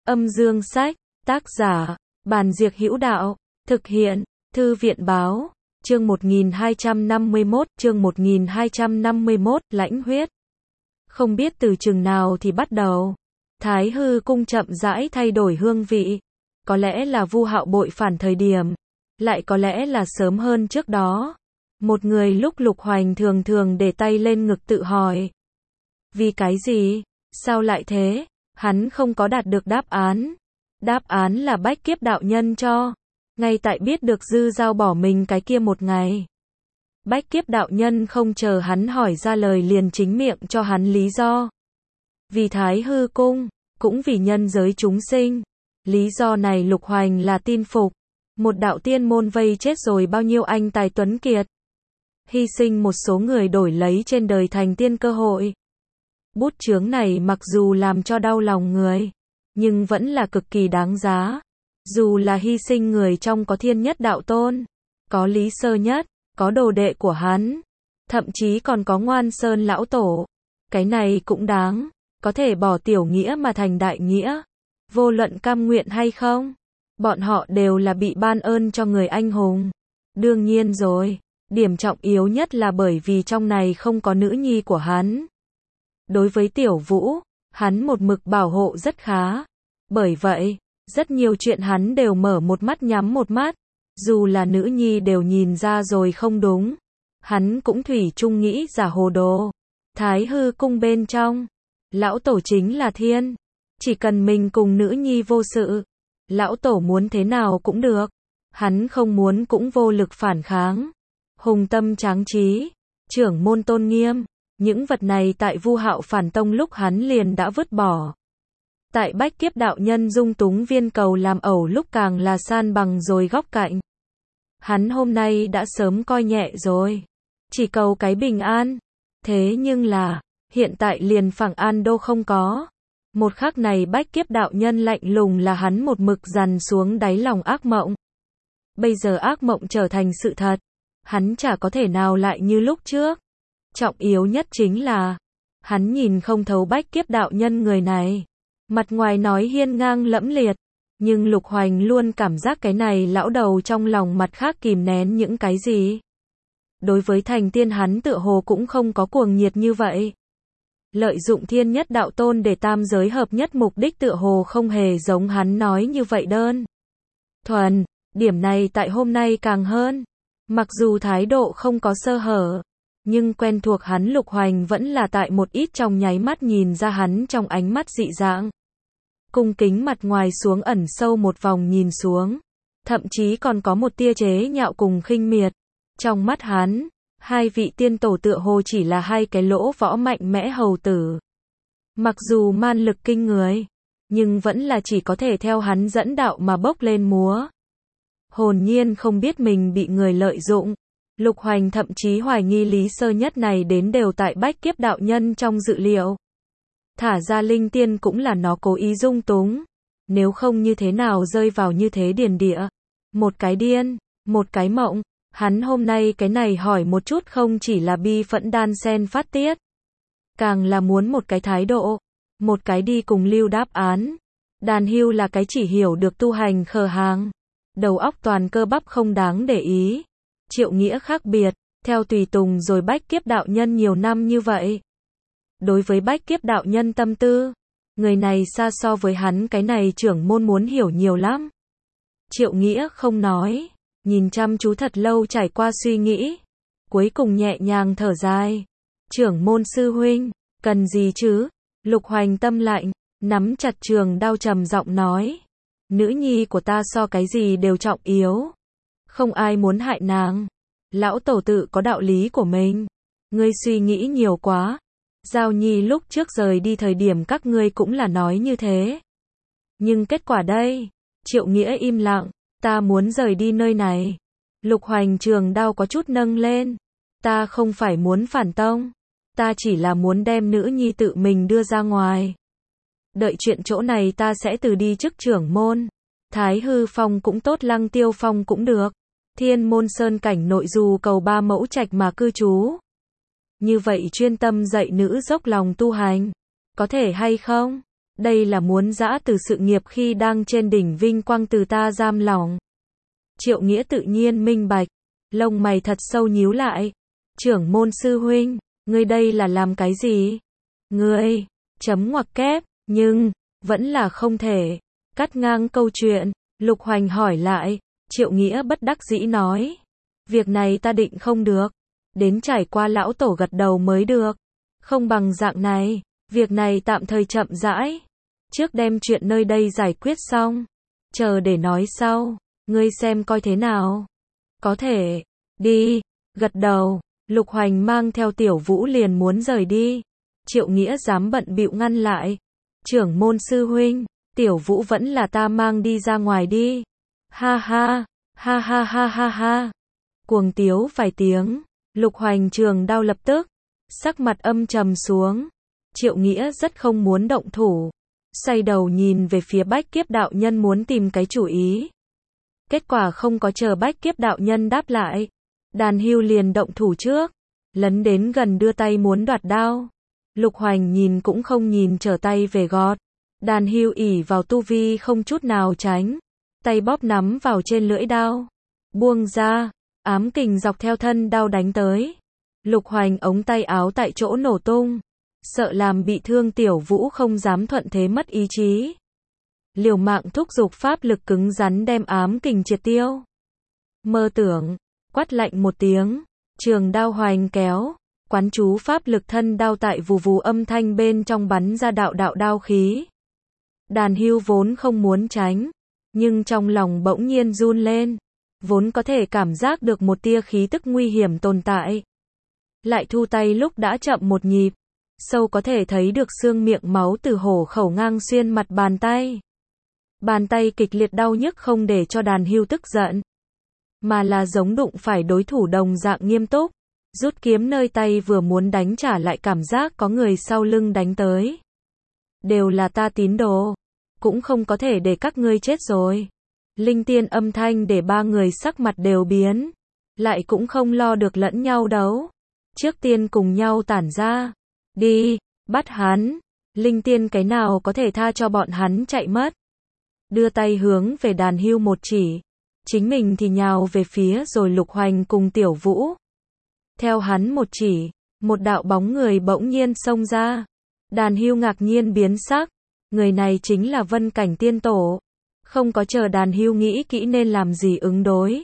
Âm dương sách, tác giả, Bàn Diệc Hữu Đạo, thực hiện, Thư viện Báo, chương 1251, lãnh huyết. Không biết từ chừng nào thì bắt đầu, Thái Hư cung chậm rãi thay đổi hương vị. Có lẽ là Vu Hạo bội phản thời điểm, lại có lẽ là sớm hơn trước đó. Một người lúc Lục Hoành thường thường để tay lên ngực tự hỏi. Vì cái gì? Sao lại thế? Hắn không có đạt được đáp án. Đáp án là Bách Kiếp đạo nhân cho. Ngay tại biết được Dư Dao bỏ mình cái kia một ngày, Bách Kiếp đạo nhân không chờ hắn hỏi ra lời liền chính miệng cho hắn lý do. Vì Thái Hư cung, cũng vì nhân giới chúng sinh. Lý do này Lục Hoành là tin phục. Một đạo tiên môn vây chết rồi bao nhiêu anh tài tuấn kiệt. Hy sinh một số người đổi lấy trên đời thành tiên cơ hội. Bút chướng này mặc dù làm cho đau lòng người, nhưng vẫn là cực kỳ đáng giá. Dù là hy sinh người trong có Thiên Nhất đạo tôn, có Lý Sơ Nhất, có đồ đệ của hắn, thậm chí còn có Ngoan Sơn lão tổ. Cái này cũng đáng, có thể bỏ tiểu nghĩa mà thành đại nghĩa. Vô luận cam nguyện hay không, bọn họ đều là bị ban ơn cho người anh hùng. Đương nhiên rồi, điểm trọng yếu nhất là bởi vì trong này không có nữ nhi của hắn. Đối với Tiểu Vũ, hắn một mực bảo hộ rất khá. Bởi vậy, rất nhiều chuyện hắn đều mở một mắt nhắm một mắt. Dù là nữ nhi đều nhìn ra rồi không đúng, hắn cũng thủy chung nghĩ giả hồ đồ. Thái Hư cung bên trong, lão tổ chính là thiên. Chỉ cần mình cùng nữ nhi vô sự, lão tổ muốn thế nào cũng được. Hắn không muốn cũng vô lực phản kháng. Hùng tâm tráng trí, trưởng môn tôn nghiêm, những vật này tại Vu Hạo phản tông lúc hắn liền đã vứt bỏ. Tại Bách Kiếp đạo nhân dung túng viên cầu làm ẩu lúc càng là san bằng rồi góc cạnh. Hắn hôm nay đã sớm coi nhẹ rồi, chỉ cầu cái bình an. Thế nhưng là, hiện tại liền phẳng an đô không có. Một khắc này Bách Kiếp đạo nhân lạnh lùng là hắn một mực dằn xuống đáy lòng ác mộng. Bây giờ ác mộng trở thành sự thật, hắn chả có thể nào lại như lúc trước. Trọng yếu nhất chính là, hắn nhìn không thấu Bách Kiếp đạo nhân người này. Mặt ngoài nói hiên ngang lẫm liệt, nhưng Lục Hoành luôn cảm giác cái này lão đầu trong lòng mặt khác kìm nén những cái gì. Đối với thành tiên hắn tựa hồ cũng không có cuồng nhiệt như vậy. Lợi dụng Thiên Nhất đạo tôn để tam giới hợp nhất mục đích tựa hồ không hề giống hắn nói như vậy đơn thuần. Điểm này tại hôm nay càng hơn. Mặc dù thái độ không có sơ hở, nhưng quen thuộc hắn Lục Hoành vẫn là tại một ít trong nháy mắt nhìn ra hắn trong ánh mắt dị dạng. Cung kính mặt ngoài xuống ẩn sâu một vòng nhìn xuống, thậm chí còn có một tia chế nhạo cùng khinh miệt. Trong mắt hắn, hai vị tiên tổ tựa hồ chỉ là hai cái lỗ võ mạnh mẽ hầu tử. Mặc dù man lực kinh người, nhưng vẫn là chỉ có thể theo hắn dẫn đạo mà bốc lên múa. Hồn nhiên không biết mình bị người lợi dụng. Lục Hoành thậm chí hoài nghi Lý Sơ Nhất này đến đều tại Bách Kiếp đạo nhân trong dự liệu. Thả ra linh tiên cũng là nó cố ý dung túng. Nếu không như thế nào rơi vào như thế điền địa. Một cái điên, một cái mộng. Hắn hôm nay cái này hỏi một chút không chỉ là bi phẫn đan sen phát tiết, càng là muốn một cái thái độ, một cái đi cùng lưu đáp án. Đàn hưu là cái chỉ hiểu được tu hành khờ hàng, đầu óc toàn cơ bắp không đáng để ý. Triệu Nghĩa khác biệt, theo tùy tùng rồi Bách Kiếp đạo nhân nhiều năm như vậy. Đối với Bách Kiếp đạo nhân tâm tư, người này xa so với hắn cái này trưởng môn muốn hiểu nhiều lắm. Triệu Nghĩa không nói, nhìn chăm chú thật lâu trải qua suy nghĩ, cuối cùng nhẹ nhàng thở dài. Trưởng môn sư huynh, cần gì chứ? Lục Hoành tâm lạnh, nắm chặt trường đao trầm giọng nói. Nữ nhi của ta so cái gì đều trọng yếu. Không ai muốn hại nàng. Lão tổ tự có đạo lý của mình. Ngươi suy nghĩ nhiều quá. Giao Nhi lúc trước rời đi thời điểm các ngươi cũng là nói như thế. Nhưng kết quả đây? Triệu Nghĩa im lặng. Ta muốn rời đi nơi này. Lục Hoành trường đao có chút nâng lên. Ta không phải muốn phản tông. Ta chỉ là muốn đem nữ nhi tự mình đưa ra ngoài. Đợi chuyện chỗ này ta sẽ từ đi chức trưởng môn. Thái Hư phong cũng tốt, Lăng Tiêu phong cũng được. Thiên môn sơn cảnh nội dù cầu 3 mẫu trạch mà cư trú. Như vậy chuyên tâm dạy nữ dốc lòng tu hành. Có thể hay không? Đây là muốn giã từ sự nghiệp khi đang trên đỉnh vinh quang từ ta giam lòng. Triệu Nghĩa tự nhiên minh bạch, lông mày thật sâu nhíu lại. Trưởng môn sư huynh, ngươi đây là làm cái gì? Ngươi, chấm ngoặc kép, nhưng, vẫn là không thể. Cắt ngang câu chuyện, Lục Hoành hỏi lại, Triệu Nghĩa bất đắc dĩ nói. Việc này ta định không được. Đến trải qua lão tổ gật đầu mới được. Không bằng dạng này, việc này tạm thời chậm rãi. Trước đem chuyện nơi đây giải quyết xong. Chờ để nói sau, ngươi xem coi thế nào. Có thể, đi, gật đầu, Lục Hoành mang theo Tiểu Vũ liền muốn rời đi. Triệu Nghĩa dám bận bịu ngăn lại. Trưởng môn sư huynh, Tiểu Vũ vẫn là ta mang đi ra ngoài đi. Ha ha, ha ha ha ha ha. Cuồng tiếu vài tiếng, Lục Hoành trường đao lập tức, sắc mặt âm trầm xuống. Triệu Nghĩa rất không muốn động thủ, xoay đầu nhìn về phía Bách Kiếp đạo nhân muốn tìm cái chủ ý. Kết quả không có chờ Bách Kiếp đạo nhân đáp lại, Đàn Hưu liền động thủ trước, lấn đến gần đưa tay muốn đoạt đao. Lục Hoành nhìn cũng không nhìn trở tay về gọt. Đàn Hưu ỷ vào tu vi không chút nào tránh, tay bóp nắm vào trên lưỡi đao, buông ra, ám kình dọc theo thân đao đánh tới. Lục Hoành ống tay áo tại chỗ nổ tung, sợ làm bị thương Tiểu Vũ không dám thuận thế mất ý chí. Liều mạng thúc giục pháp lực cứng rắn đem ám kình triệt tiêu. Mơ tưởng, quát lạnh một tiếng, trường đao hoành kéo, quán chú pháp lực thân đao tại vù vù âm thanh bên trong bắn ra đạo đạo đao khí. Đàn Hưu vốn không muốn tránh, nhưng trong lòng bỗng nhiên run lên, vốn có thể cảm giác được một tia khí tức nguy hiểm tồn tại. Lại thu tay lúc đã chậm một nhịp, sâu có thể thấy được xương miệng máu từ hổ khẩu ngang xuyên mặt bàn tay. Bàn tay kịch liệt đau nhức không để cho Đàn Hưu tức giận, mà là giống đụng phải đối thủ đồng dạng nghiêm túc. Rút kiếm nơi tay vừa muốn đánh trả lại cảm giác có người sau lưng đánh tới. Đều là ta tín đồ, cũng không có thể để các ngươi chết rồi. Linh tiên âm thanh để ba người sắc mặt đều biến, lại cũng không lo được lẫn nhau đấu. Trước tiên cùng nhau tản ra, đi, bắt hắn. Linh tiên cái nào có thể tha cho bọn hắn chạy mất. Đưa tay hướng về Đàn Hưu một chỉ, chính mình thì nhào về phía rồi Lục Hoành cùng Tiểu Vũ. Theo hắn một chỉ, một đạo bóng người bỗng nhiên xông ra. Đàn Hưu ngạc nhiên biến sắc, người này chính là Vân Cảnh Tiên Tổ. Không có chờ Đàn Hưu nghĩ kỹ nên làm gì ứng đối,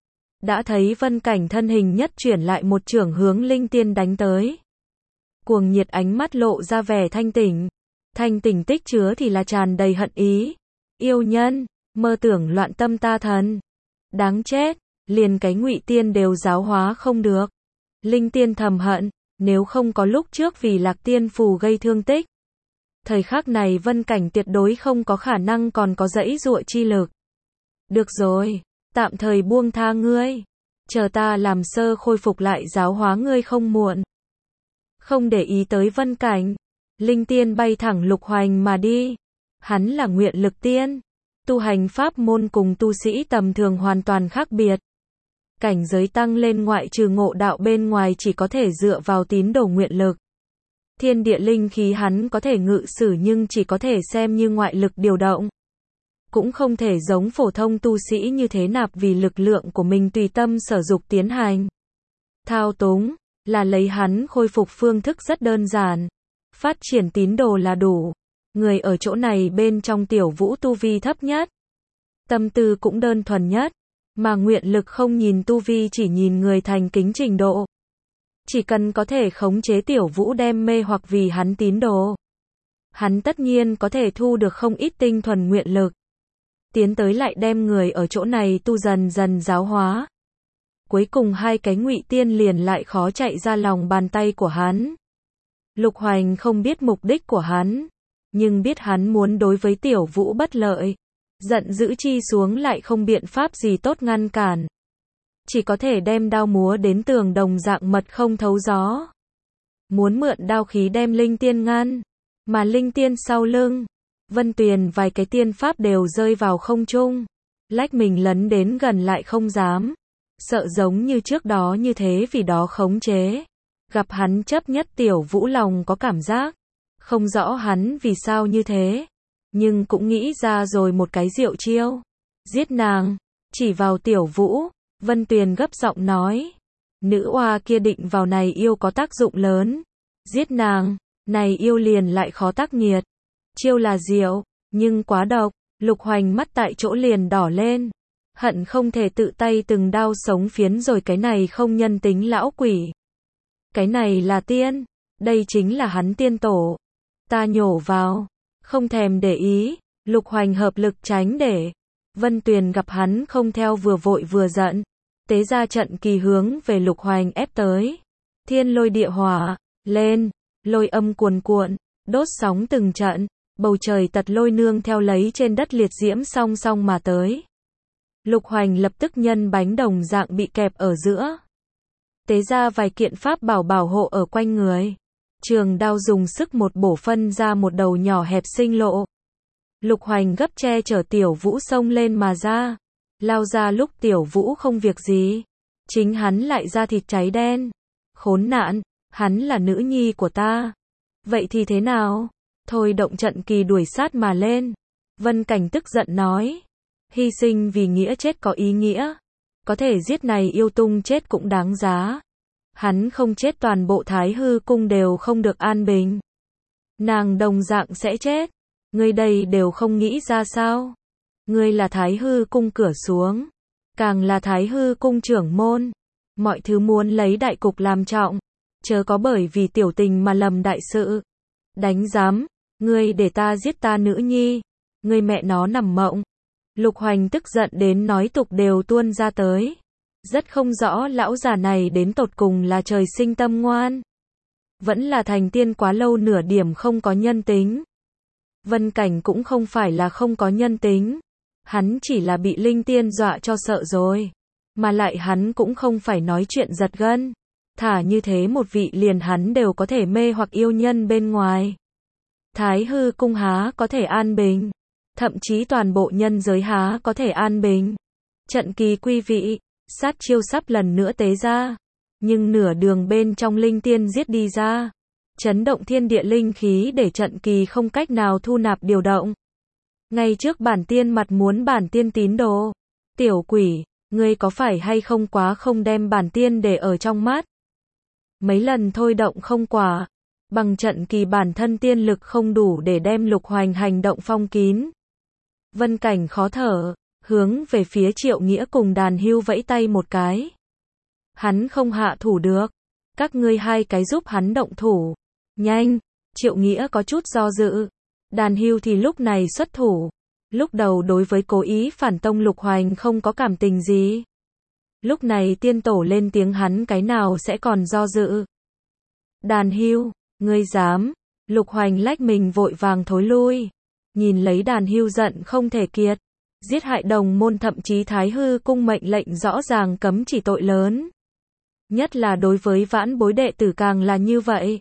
đã thấy Vân Cảnh thân hình nhất chuyển lại một chưởng hướng Linh Tiên đánh tới. Cuồng nhiệt ánh mắt lộ ra vẻ thanh tỉnh. Thanh tỉnh tích chứa thì là tràn đầy hận ý. Yêu nhân, mơ tưởng loạn tâm ta thần. Đáng chết, liền cái Ngụy Tiên đều giáo hóa không được. Linh Tiên thầm hận, nếu không có lúc trước vì Lạc Tiên phù gây thương tích, thời khắc này Vân Cảnh tuyệt đối không có khả năng còn có dãy dụa chi lực. Được rồi, tạm thời buông tha ngươi, chờ ta làm sơ khôi phục lại giáo hóa ngươi không muộn. Không để ý tới Vân Cảnh, Linh Tiên bay thẳng Lục Hoành mà đi. Hắn là Nguyện Lực Tiên, tu hành pháp môn cùng tu sĩ tầm thường hoàn toàn khác biệt. Cảnh giới tăng lên ngoại trừ ngộ đạo bên ngoài chỉ có thể dựa vào tín đồ nguyện lực. Thiên địa linh khí hắn có thể ngự sử nhưng chỉ có thể xem như ngoại lực điều động. Cũng không thể giống phổ thông tu sĩ như thế nạp vì lực lượng của mình tùy tâm sở dục tiến hành. Thao túng, là lấy hắn khôi phục phương thức rất đơn giản. Phát triển tín đồ là đủ. Người ở chỗ này bên trong Tiểu Vũ tu vi thấp nhất. Tâm tư cũng đơn thuần nhất. Mà nguyện lực không nhìn tu vi chỉ nhìn người thành kính trình độ. Chỉ cần có thể khống chế Tiểu Vũ đem mê hoặc vì hắn tín đồ, hắn tất nhiên có thể thu được không ít tinh thuần nguyện lực. Tiến tới lại đem người ở chỗ này tu dần dần giáo hóa. Cuối cùng hai cái Ngụy Tiên liền lại khó chạy ra lòng bàn tay của hắn. Lục Hoành không biết mục đích của hắn, nhưng biết hắn muốn đối với Tiểu Vũ bất lợi. Giận dữ chi xuống lại không biện pháp gì tốt ngăn cản. Chỉ có thể đem đao múa đến tường đồng dạng mật không thấu gió. Muốn mượn đao khí đem Linh Tiên ngăn. Mà Linh Tiên sau lưng, Vân Tuyền vài cái tiên pháp đều rơi vào không trung. Lách mình lấn đến gần lại không dám. Sợ giống như trước đó như thế vì đó khống chế. Gặp hắn chấp nhất Tiểu Vũ lòng có cảm giác Không rõ hắn vì sao như thế, nhưng cũng nghĩ ra rồi một cái diệu chiêu. Giết nàng, chỉ vào Tiểu Vũ, Vân Tuyền gấp giọng nói. Nữ oa kia định vào này yêu có tác dụng lớn. Giết nàng, này yêu liền lại khó tác nghiệt. Chiêu là diệu, nhưng quá độc. Lục Hoành mắt tại chỗ liền đỏ lên. Hận không thể tự tay từng đao sống phiến rồi cái này không nhân tính lão quỷ. Cái này là tiên, đây chính là hắn tiên tổ. Ta nhổ vào, không thèm để ý, Lục Hoành hợp lực tránh để. Vân Tuyền gặp hắn không theo vừa vội vừa giận. Tế ra trận kỳ hướng về Lục Hoành ép tới. Thiên lôi địa hỏa, lên, lôi âm cuồn cuộn, đốt sóng từng trận, bầu trời tật lôi nương theo lấy trên đất liệt diễm song song mà tới. Lục Hoành lập tức nhân bánh đồng dạng bị kẹp ở giữa. Tế ra vài kiện pháp bảo bảo hộ ở quanh người. Trường đao dùng sức một bổ phân ra một đầu nhỏ hẹp sinh lộ. Lục Hoành gấp che chở Tiểu Vũ xông lên mà ra. Lao ra lúc Tiểu Vũ không việc gì. Chính hắn lại da thịt cháy đen. Khốn nạn, hắn là nữ nhi của ta. Vậy thì thế nào? Thôi động trận kỳ đuổi sát mà lên. Vân Cảnh tức giận nói. Hy sinh vì nghĩa chết có ý nghĩa. Có thể giết này yêu tung chết cũng đáng giá. Hắn không chết toàn bộ Thái Hư cung đều không được an bình. Nàng đồng dạng sẽ chết. Ngươi đây đều không nghĩ ra sao? Ngươi là Thái Hư cung cửa xuống. Càng là Thái Hư cung trưởng môn. Mọi thứ muốn lấy đại cục làm trọng. Chớ có bởi vì tiểu tình mà lầm đại sự. Đánh giám. Ngươi để ta giết ta nữ nhi. Ngươi mẹ nó nằm mộng. Lục Hoành tức giận đến nói tục đều tuôn ra tới. Rất không rõ lão già này đến tột cùng là trời sinh tâm ngoan. Vẫn là thành tiên quá lâu nửa điểm không có nhân tính. Vân Cảnh cũng không phải là không có nhân tính. Hắn chỉ là bị linh tiên dọa cho sợ rồi. Mà lại hắn cũng không phải nói chuyện giật gân. Thả như thế một vị liền hắn đều có thể mê hoặc yêu nhân bên ngoài. Thái Hư cung há có thể an bình. Thậm chí toàn bộ nhân giới há có thể an bình. Trận kỳ quy vị, sát chiêu sắp lần nữa tế ra. Nhưng nửa đường bên trong linh tiên giết đi ra. Chấn động thiên địa linh khí để trận kỳ không cách nào thu nạp điều động. Ngay trước bản tiên mặt muốn bản tiên tín đồ. Tiểu quỷ, ngươi có phải hay không quá không đem bản tiên để ở trong mắt. Mấy lần thôi động không quả. Bằng trận kỳ bản thân tiên lực không đủ để đem Lục Hoành hành động phong kín. Vân Cảnh khó thở, hướng về phía Triệu Nghĩa cùng Đàn Hưu vẫy tay một cái. Hắn không hạ thủ được. Các ngươi hai cái giúp hắn động thủ. Nhanh, Triệu Nghĩa có chút do dự. Đàn Hưu thì lúc này xuất thủ. Lúc đầu đối với cố ý phản tông Lục Hoành không có cảm tình gì. Lúc này tiên tổ lên tiếng hắn cái nào sẽ còn do dự. Đàn Hưu, ngươi dám. Lục Hoành lách mình vội vàng thối lui. Nhìn lấy Đàn Hưu giận không thể kiệt. Giết hại đồng môn thậm chí Thái Hư cung mệnh lệnh rõ ràng cấm chỉ tội lớn. Nhất là đối với vãn bối đệ tử càng là như vậy.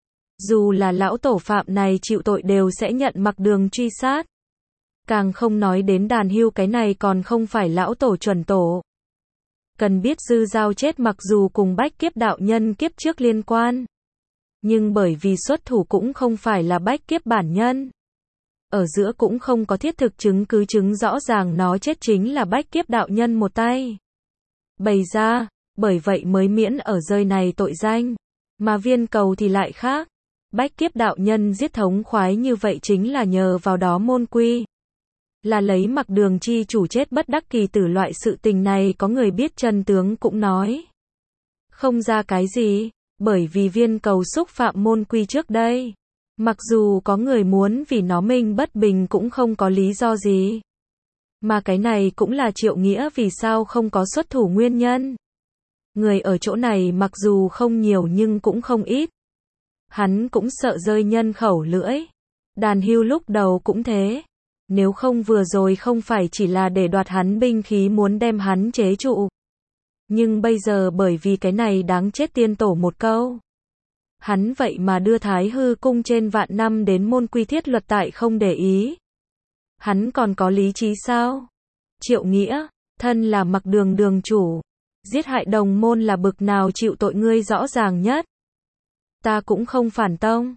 Dù là lão tổ phạm này chịu tội đều sẽ nhận mặc đường truy sát. Càng không nói đến Đàn Hưu cái này còn không phải lão tổ chuẩn tổ. Cần biết Dư Giao chết mặc dù cùng Bách Kiếp đạo nhân kiếp trước liên quan. Nhưng bởi vì xuất thủ cũng không phải là Bách Kiếp bản nhân. Ở giữa cũng không có thiết thực chứng cứ chứng rõ ràng nó chết chính là Bách Kiếp đạo nhân một tay. Bày ra, bởi vậy mới miễn ở rơi này tội danh. Mà Viên Cầu thì lại khác. Bách Kiếp đạo nhân giết thống khoái như vậy chính là nhờ vào đó môn quy. Là lấy mặc đường chi chủ chết bất đắc kỳ tử loại sự tình này có người biết chân tướng cũng nói. Không ra cái gì, bởi vì Viên Cầu xúc phạm môn quy trước đây. Mặc dù có người muốn vì nó minh bất bình cũng không có lý do gì. Mà cái này cũng là Triệu Nghĩa vì sao không có xuất thủ nguyên nhân. Người ở chỗ này mặc dù không nhiều nhưng cũng không ít. Hắn cũng sợ rơi nhân khẩu lưỡi. Đàn Hưu lúc đầu cũng thế. Nếu không vừa rồi không phải chỉ là để đoạt hắn binh khí muốn đem hắn chế trụ. Nhưng bây giờ bởi vì cái này đáng chết tiên tổ một câu. Hắn vậy mà đưa Thái Hư cung trên vạn năm đến môn quy thiết luật tại không để ý. Hắn còn có lý trí sao? Triệu Nghĩa, thân là mặc đường đường chủ. Giết hại đồng môn là bực nào chịu tội ngươi rõ ràng nhất. Ta cũng không phản tông.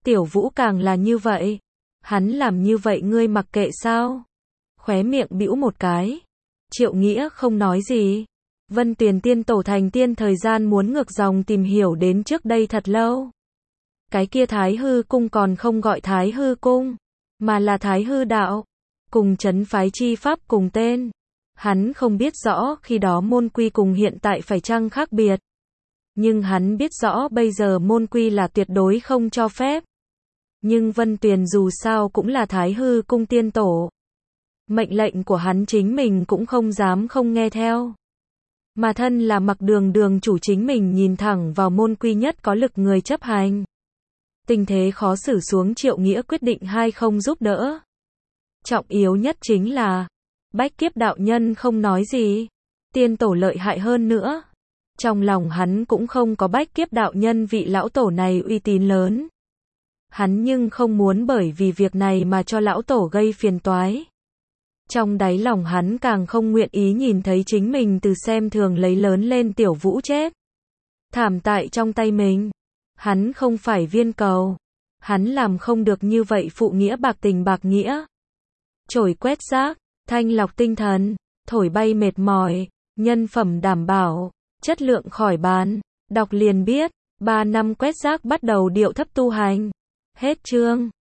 Tiểu Vũ càng là như vậy. Hắn làm như vậy ngươi mặc kệ sao? Khóe miệng bĩu một cái. Triệu Nghĩa không nói gì. Vân Tuyền tiên tổ thành tiên thời gian muốn ngược dòng tìm hiểu đến trước đây thật lâu. Cái kia Thái Hư cung còn không gọi Thái Hư cung, mà là Thái Hư đạo, cùng trấn phái chi pháp cùng tên. Hắn không biết rõ khi đó môn quy cùng hiện tại phải chăng khác biệt. Nhưng hắn biết rõ bây giờ môn quy là tuyệt đối không cho phép. Nhưng Vân Tuyền dù sao cũng là Thái Hư cung tiên tổ. Mệnh lệnh của hắn chính mình cũng không dám không nghe theo. Mà thân là Mặc Đường đường chủ chính mình nhìn thẳng vào môn quy nhất có lực người chấp hành. Tình thế khó xử xuống Triệu Nghĩa quyết định hay không giúp đỡ. Trọng yếu nhất chính là Bách Kiếp đạo nhân không nói gì. Tiên tổ lợi hại hơn nữa. Trong lòng hắn cũng không có Bách Kiếp đạo nhân vị lão tổ này uy tín lớn. Hắn nhưng không muốn bởi vì việc này mà cho lão tổ gây phiền toái. Trong đáy lòng hắn càng không nguyện ý nhìn thấy chính mình từ xem thường lấy lớn lên Tiểu Vũ chết. Thảm tại trong tay mình. Hắn không phải viên cầu. Hắn làm không được như vậy phụ nghĩa bạc tình bạc nghĩa. Chổi quét rác, thanh lọc tinh thần, thổi bay mệt mỏi, nhân phẩm đảm bảo, chất lượng khỏi bàn. Đọc liền biết, 3 năm quét rác bắt đầu điệu thấp tu hành. Hết chương.